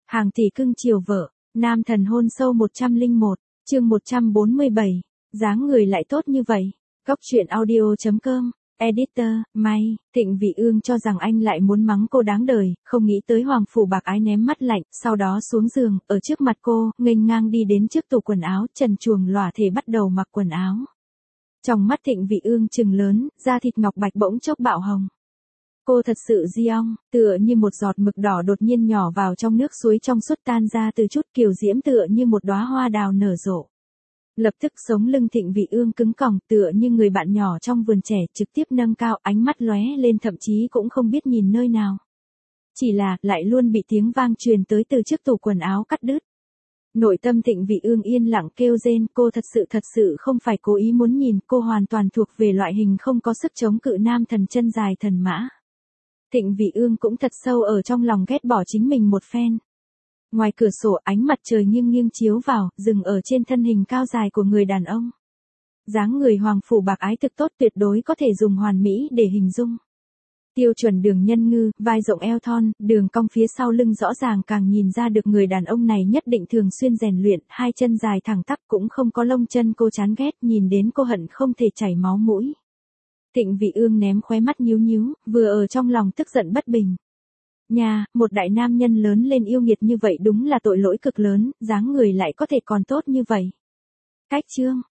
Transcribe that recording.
Hàng tỷ cưng chiều vợ, nam thần hôn sâu 101, chương 147, dáng người lại tốt như vậy. Góc truyện audio.com, editor, May, Thịnh Vị Ương cho rằng anh lại muốn mắng cô đáng đời, không nghĩ tới Hoàng Phủ Bạc Ái ném mắt lạnh, sau đó xuống giường, ở trước mặt cô, nghênh ngang đi đến trước tủ quần áo, trần truồng lỏa thể bắt đầu mặc quần áo. Trong mắt Thịnh Vị Ương trừng lớn, da thịt ngọc bạch bỗng chốc bạo hồng. Cô thật sự diong, tựa như một giọt mực đỏ đột nhiên nhỏ vào trong nước suối trong suốt tan ra từ chút kiều diễm tựa như một đóa hoa đào nở rộ. Lập tức sống lưng Thịnh Vị Ương cứng còng tựa như người bạn nhỏ trong vườn trẻ trực tiếp nâng cao ánh mắt lóe lên thậm chí cũng không biết nhìn nơi nào. Chỉ là lại luôn bị tiếng vang truyền tới từ chiếc tủ quần áo cắt đứt. Nội tâm Thịnh Vị Ương yên lặng kêu rên, cô thật sự không phải cố ý muốn nhìn, cô hoàn toàn thuộc về loại hình không có sức chống cự nam thần chân dài thần mã. Thịnh Vị Ương cũng thật sâu ở trong lòng ghét bỏ chính mình một phen. Ngoài cửa sổ ánh mặt trời nghiêng chiếu vào, dừng ở trên thân hình cao dài của người đàn ông. Dáng người Hoàng Phủ Bạc Ái thực tốt tuyệt đối có thể dùng hoàn mỹ để hình dung. Tiêu chuẩn đường nhân ngư, vai rộng eo thon, đường cong phía sau lưng rõ ràng càng nhìn ra được người đàn ông này nhất định thường xuyên rèn luyện, hai chân dài thẳng tắp cũng không có lông chân cô chán ghét, nhìn đến cô hận không thể chảy máu mũi. Thịnh Vị Ương ném khóe mắt nhíu, vừa ở trong lòng tức giận bất bình. Nhà, một đại nam nhân lớn lên yêu nghiệt như vậy đúng là tội lỗi cực lớn, dáng người lại có thể còn tốt như vậy. Cách chương,